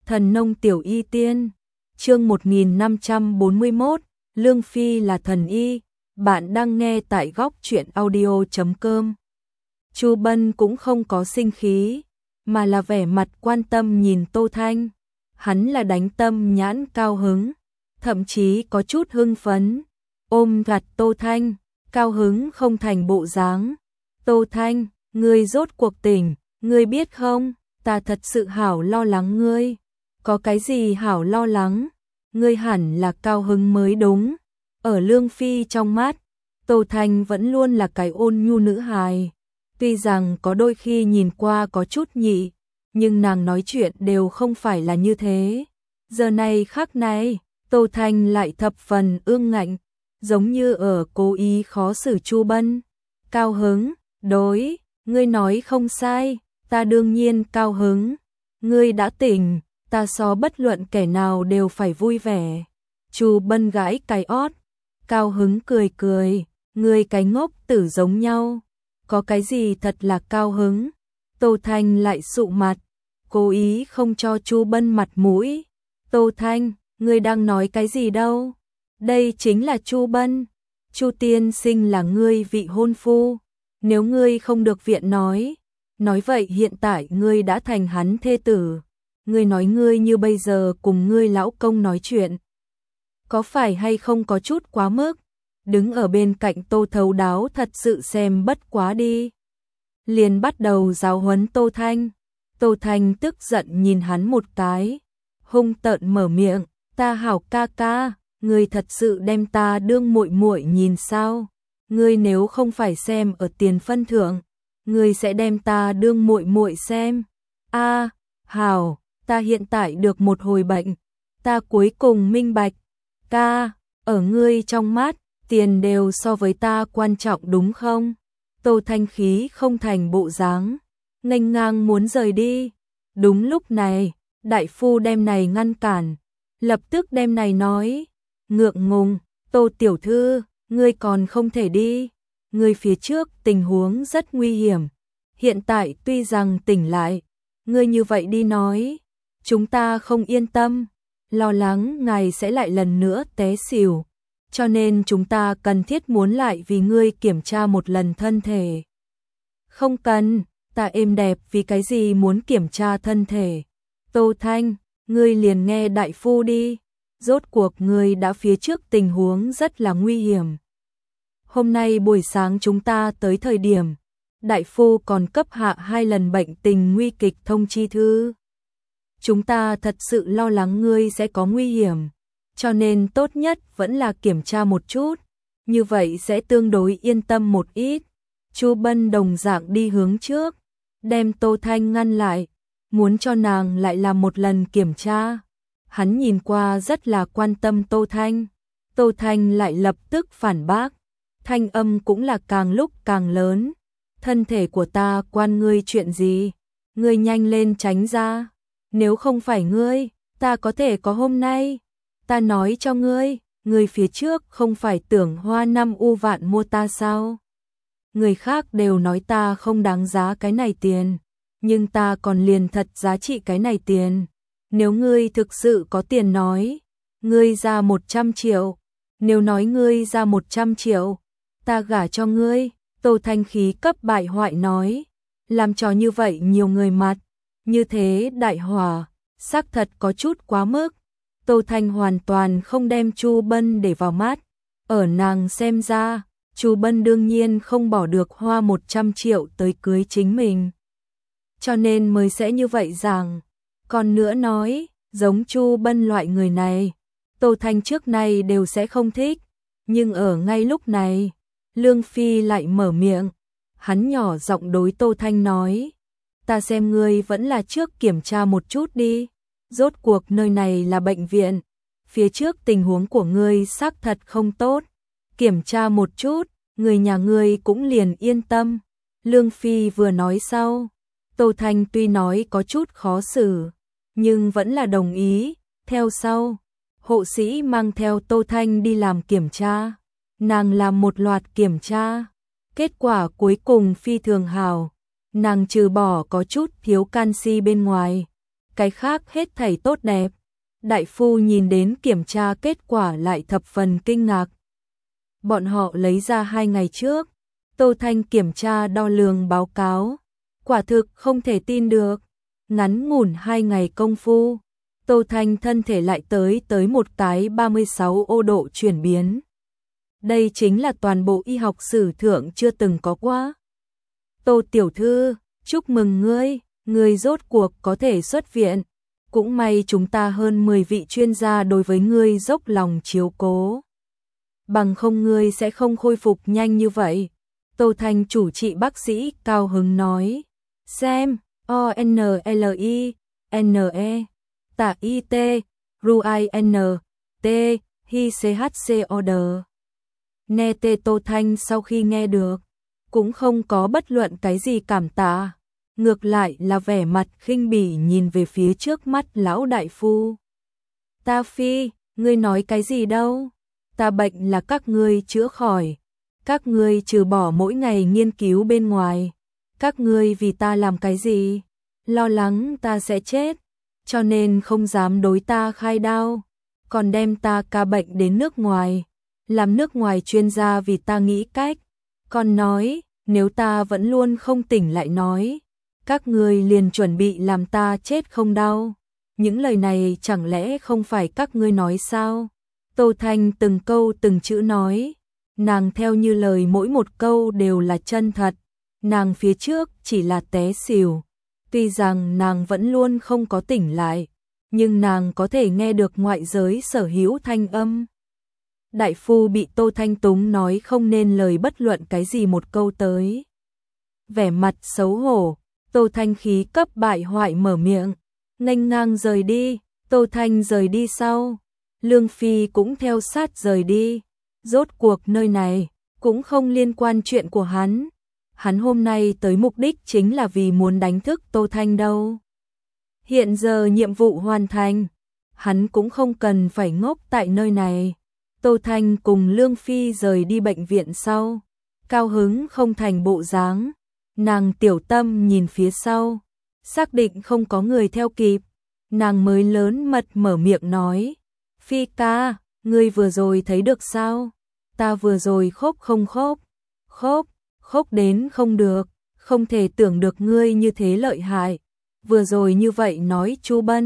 Thần nông tiểu y tiên, chương 1541, Lương Phi là thần y, bạn đang nghe tại góc truyện audio.com. Chu Bân cũng không có sinh khí, mà là vẻ mặt quan tâm nhìn Tô Thanh. Hắn là đánh tâm nhãn cao hứng, thậm chí có chút hưng phấn, ôm gặt Tô Thanh, cao hứng không thành bộ dáng. Tô Thanh, ngươi rốt cuộc tỉnh, ngươi biết không, ta thật sự hảo lo lắng ngươi. Có cái gì hảo lo lắng, ngươi hẳn là cao hứng mới đúng. Ở Lương Phi trong mắt, Tô Thanh vẫn luôn là cái ôn nhu nữ hài. Tuy rằng có đôi khi nhìn qua có chút nhị, nhưng nàng nói chuyện đều không phải là như thế. Giờ này khắc này, Tô Thanh lại thập phần ương ngạnh, giống như ở cố ý khó xử Chu Bân. Cao hứng, đối, ngươi nói không sai, ta đương nhiên cao hứng. Ngươi đã tỉnh, ta so bất luận kẻ nào đều phải vui vẻ. Chu Bân gãi cái ót, cao hứng cười cười, ngươi cái ngốc tử giống nhau. Có cái gì thật là cao hứng? Tô Thanh lại sụ mặt, cố ý không cho Chu Bân mặt mũi. Tô Thanh, ngươi đang nói cái gì đâu? Đây chính là Chu Bân. Chu tiên sinh là ngươi vị hôn phu. Nếu ngươi không được viện nói vậy hiện tại ngươi đã thành hắn thê tử. Ngươi nói ngươi như bây giờ cùng ngươi lão công nói chuyện, có phải hay không có chút quá mức? Đứng ở bên cạnh Tô Thấu Đáo thật sự xem bất quá đi. Liền bắt đầu giáo huấn Tô Thanh. Tô Thanh tức giận nhìn hắn một cái, hung tợn mở miệng, ta hảo ca ca, ngươi thật sự đem ta đương muội muội nhìn sao? Ngươi nếu không phải xem ở tiền phân thượng, ngươi sẽ đem ta đương muội muội xem. A, hảo, ta hiện tại được một hồi bệnh, ta cuối cùng minh bạch. Ca, ở ngươi trong mắt, tiền đều so với ta quan trọng đúng không? Tô Thanh khí không thành bộ dáng, nghênh ngang muốn rời đi. Đúng lúc này, đại phu đem này ngăn cản, lập tức đem này nói, ngượng ngùng, Tô tiểu thư, ngươi còn không thể đi, ngươi phía trước tình huống rất nguy hiểm, hiện tại tuy rằng tỉnh lại, ngươi như vậy đi nói, chúng ta không yên tâm, lo lắng ngài sẽ lại lần nữa té xỉu, cho nên chúng ta cần thiết muốn lại vì ngươi kiểm tra một lần thân thể. Không cần, ta êm đẹp vì cái gì muốn kiểm tra thân thể. Tô Thanh, ngươi liền nghe đại phu đi, rốt cuộc ngươi đã phía trước tình huống rất là nguy hiểm. Hôm nay buổi sáng chúng ta tới thời điểm, đại phu còn cấp hạ 2 lần bệnh tình nguy kịch thông chi thư. Chúng ta thật sự lo lắng ngươi sẽ có nguy hiểm, cho nên tốt nhất vẫn là kiểm tra một chút, như vậy sẽ tương đối yên tâm một ít. Chu Bân đồng dạng đi hướng trước, đem Tô Thanh ngăn lại, muốn cho nàng lại làm một lần kiểm tra. Hắn nhìn qua rất là quan tâm Tô Thanh, Tô Thanh lại lập tức phản bác, thanh âm cũng là càng lúc càng lớn. Thân thể của ta quan ngươi chuyện gì? Ngươi nhanh lên tránh ra. Nếu không phải ngươi, ta có thể có hôm nay. Ta nói cho ngươi, ngươi phía trước không phải tưởng hoa 5 u vạn mua ta sao? Người khác đều nói ta không đáng giá cái này tiền, nhưng ta còn liền thật giá trị cái này tiền. Nếu ngươi thực sự có tiền nói, ngươi ra 100 triệu. Nếu nói ngươi ra 100 triệu, ta gả cho ngươi. Tô Thanh khí cấp bại hoại nói, làm trò như vậy nhiều người mặt, như thế đại hỏa, xác thật có chút quá mức. Tô Thanh hoàn toàn không đem Chu Bân để vào mắt, ở nàng xem ra, Chu Bân đương nhiên không bỏ được hoa 100 triệu tới cưới chính mình. Cho nên mới sẽ như vậy rằng, còn nữa nói, giống Chu Bân loại người này, Tô Thanh trước nay đều sẽ không thích, nhưng ở ngay lúc này, Lương Phi lại mở miệng, hắn nhỏ giọng đối Tô Thanh nói, ta xem ngươi vẫn là trước kiểm tra một chút đi, rốt cuộc nơi này là bệnh viện, phía trước tình huống của ngươi xác thật không tốt, kiểm tra một chút, người nhà ngươi cũng liền yên tâm. Lương Phi vừa nói sau, Tô Thanh tuy nói có chút khó xử, nhưng vẫn là đồng ý, theo sau, hộ sĩ mang theo Tô Thanh đi làm kiểm tra. Nàng làm một loạt kiểm tra, kết quả cuối cùng phi thường hảo, nàng trừ bỏ có chút thiếu canxi bên ngoài, cái khác hết thảy tốt đẹp. Đại phu nhìn đến kiểm tra kết quả lại thập phần kinh ngạc. Bọn họ lấy ra 2 ngày trước, Tô Thanh kiểm tra đo lường báo cáo. Quả thực không thể tin được. Ngắn ngủn 2 ngày công phu, Tô Thanh thân thể lại tới một cái 36 ô độ chuyển biến. Đây chính là toàn bộ y học sử thượng chưa từng có qua. Tô tiểu thư, chúc mừng ngươi rốt cuộc có thể xuất viện. Cũng may chúng ta hơn 10 vị chuyên gia đối với ngươi dốc lòng chiếu cố. Bằng không ngươi sẽ không khôi phục nhanh như vậy. Tô Thanh chủ trị bác sĩ cao hứng nói. Xem, ONLINE, tả IT, RUIN, T, Hi CHCOD. Nghe tê Tô Thanh sau khi nghe được, cũng không có bất luận cái gì cảm tạ. Ngược lại là vẻ mặt khinh bỉ nhìn về phía trước mắt lão đại phu. Ta phi, ngươi nói cái gì đâu? Ta bệnh là các ngươi chữa khỏi. Các ngươi trừ bỏ mỗi ngày nghiên cứu bên ngoài. Các ngươi vì ta làm cái gì? Lo lắng ta sẽ chết, cho nên không dám đối ta khai đao. Còn đem ta ca bệnh đến nước ngoài. Làm nước ngoài chuyên gia vì ta nghĩ cách. Còn nói, nếu ta vẫn luôn không tỉnh lại nói. Các ngươi liền chuẩn bị làm ta chết không đau. Những lời này chẳng lẽ không phải các ngươi nói sao? Tô Thanh từng câu từng chữ nói. Nàng theo như lời mỗi một câu đều là chân thật. Nàng phía trước chỉ là té xỉu. Tuy rằng nàng vẫn luôn không có tỉnh lại, nhưng nàng có thể nghe được ngoại giới sở hữu thanh âm. Đại phu bị Tô Thanh túng nói không nên lời bất luận cái gì một câu tới. Vẻ mặt xấu hổ, Tô Thanh khí cấp bại hoại mở miệng, nghênh ngang rời đi. Tô Thanh rời đi sau, Lương Phi cũng theo sát rời đi. Rốt cuộc nơi này cũng không liên quan chuyện của hắn. Hắn hôm nay tới mục đích chính là vì muốn đánh thức Tô Thanh đâu. Hiện giờ nhiệm vụ hoàn thành, hắn cũng không cần phải ngốc tại nơi này. Tô Thanh cùng Lương Phi rời đi bệnh viện sau, cao hứng không thành bộ dáng. Nàng tiểu tâm nhìn phía sau, xác định không có người theo kịp. Nàng mới lớn mật mở miệng nói, Phi ca, ngươi vừa rồi thấy được sao? Ta vừa rồi khóc không khóc? Khóc đến không được, không thể tưởng được ngươi như thế lợi hại. Vừa rồi như vậy nói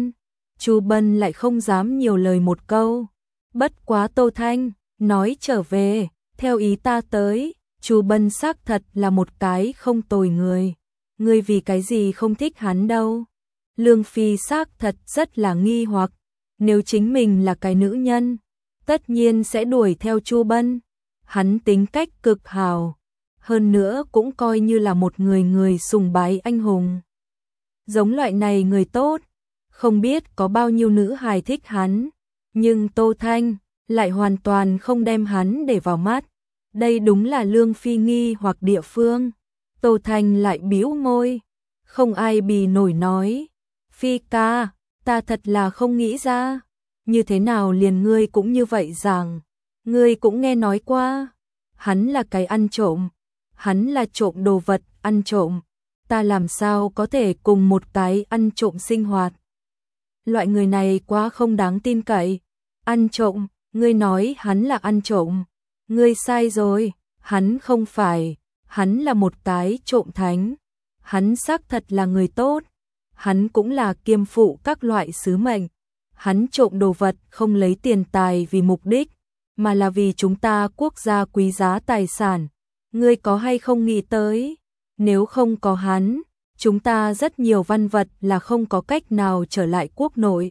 Chu Bân lại không dám nhiều lời một câu. Bất quá Tô Thanh nói trở về, theo ý ta tới, Chu Bân xác thật là một cái không tồi người. Ngươi vì cái gì không thích hắn đâu? Lương Phi xác thật rất là nghi hoặc, nếu chính mình là cái nữ nhân, tất nhiên sẽ đuổi theo Chu Bân. Hắn tính cách cực hào, hơn nữa cũng coi như là một người sùng bái anh hùng. Giống loại này người tốt, không biết có bao nhiêu nữ hài thích hắn, nhưng Tô Thanh lại hoàn toàn không đem hắn để vào mắt. Đây đúng là Lương Phi nghi hoặc địa phương. Tô Thanh lại bĩu môi, không ai bì nổi nói, Phi ca, ta thật là không nghĩ ra, như thế nào liền ngươi cũng như vậy rằng, ngươi cũng nghe nói qua, hắn là cái ăn trộm, hắn là trộm đồ vật, ăn trộm, ta làm sao có thể cùng một cái ăn trộm sinh hoạt. Loại người này quá không đáng tin cậy. Ăn trộm, ngươi nói hắn là ăn trộm, ngươi sai rồi, hắn không phải, hắn là một cái trộm thánh. Hắn xác thật là người tốt, hắn cũng là kiêm phụ các loại sứ mệnh. Hắn trộm đồ vật không lấy tiền tài vì mục đích, mà là vì chúng ta quốc gia quý giá tài sản. Ngươi có hay không nghĩ tới, nếu không có hắn, chúng ta rất nhiều văn vật là không có cách nào trở lại quốc nội.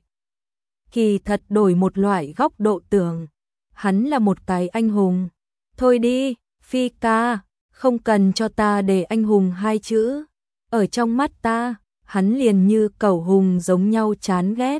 Kỳ thật đổi một loại góc độ tưởng, hắn là một cái anh hùng. Thôi đi, Phi ca, không cần cho ta để anh hùng hai chữ. Ở trong mắt ta, hắn liền như cẩu hùng giống nhau chán ghét.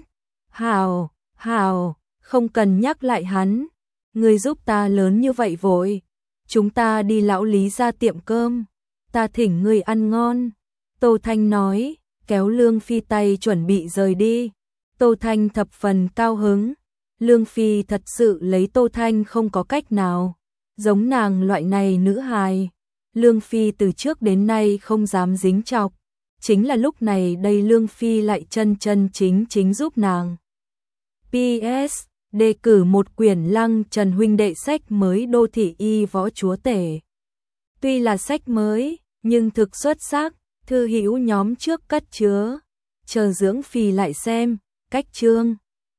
Hào, không cần nhắc lại hắn. Ngươi giúp ta lớn như vậy vội. Chúng ta đi lão Lý ra tiệm cơm. Ta thỉnh ngươi ăn ngon. Tô Thanh nói, kéo Lương Phi tay chuẩn bị rời đi. Tô Thanh thập phần cao hứng. Lương Phi thật sự lấy Tô Thanh không có cách nào. Giống nàng loại này nữ hài, Lương Phi từ trước đến nay không dám dính chọc. chính là lúc này đây Lương Phi lại chân chân chính chính giúp nàng. PS, đề cử một quyển Lăng Trần huynh đệ sách mới Đô thị y võ chúa tể. Tuy là sách mới, nhưng thực xuất sắc, thư hữu nhóm trước cất chứa, chờ Dưỡng Phi lại xem, cách chương.